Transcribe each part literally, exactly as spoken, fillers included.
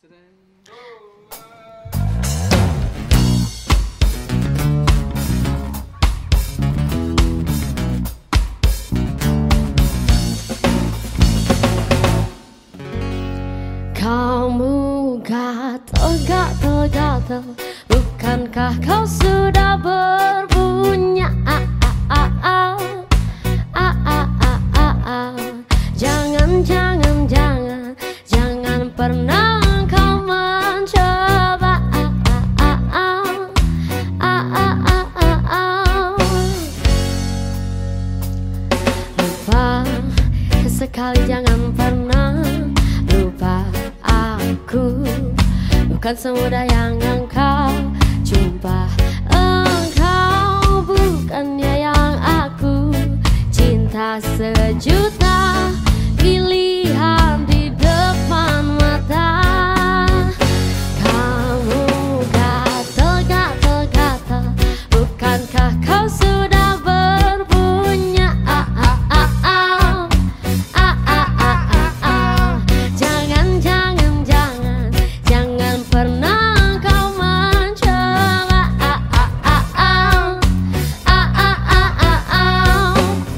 Kamu gatal-gatal-gatal, bukankah kau sudah berpunya? Ah, ah, ah, ah, ah, ah, ah, ah. Jangan, jangan, jangan, jangan pernah kau mencoba. Ah, ah, ah, ah, ah, ah, ah, ah. Lupa sekali, jangan pernah lupa. Aku bukan semudah yang engkau jumpa. Engkau bukannya yang aku cinta. Sejuta pilihan di depan mata. Kamu gatal-gatal-gatal, bukankah kau sudah berpunya? Ah, ah, ah, ah. Ah, ah, ah, ah, ah. Jangan, jangan, jangan pernah kau mencoba. Ah, ah, ah, ah. Ah, ah, ah, ah, ah.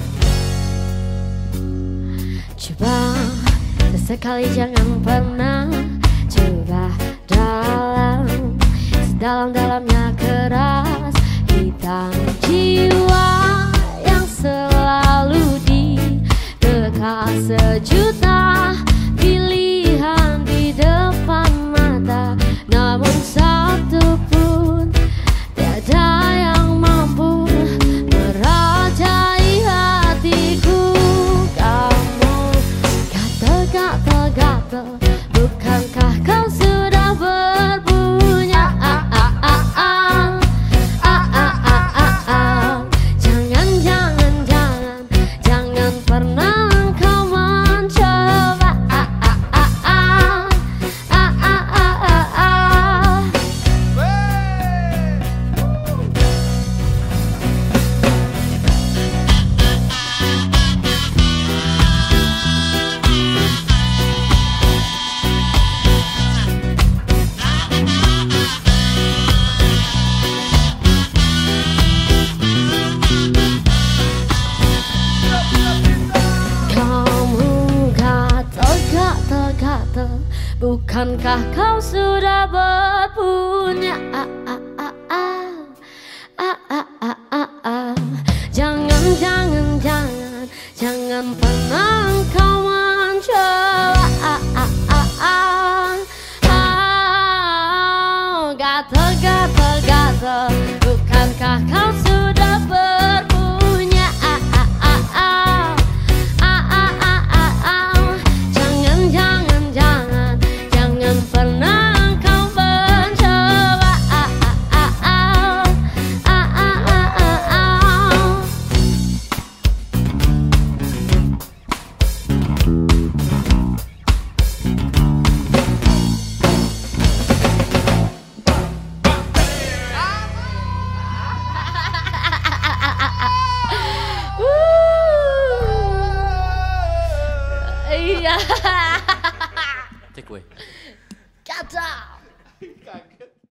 Coba sesekali, jangan pernah coba dalam sedalam-dalamnya keras hitam jiwa yang selalu didekat. Sejuta pilihan di depan mata, namun satu pun tiada yang mampu merajai hatiku. Kamu gatal-gatal-gatal, bukankah kau sudah berpunya? Ah, ah, ah, ah. Ah, ah, ah, ah, ah. Jangan, jangan, jangan, jangan pernah kau mencoba. Ah, ah, ah, ah. Ah, ah, ah, ah, ah. Kamu gatal-gatal-gatal, bukankah kau sudah berpunya? Ah, ah, ah, ah. Ah, ah, ah, ah, ah. Jangan, jangan, jangan, jangan pernah kau mencoba. Ah, ah, ah, ah. Ah, gatal-gatal-gatal, bukankah kau sudah berpunya? Ah, ah, ah, ah. Ah, ah, ah, ah, ah. Jangan, jangan, jangan, jangan pernah kau mencoba. Ah, ah, ah, ah. Ah, ah, ah, ah, ah. Iya. Take away. Kata.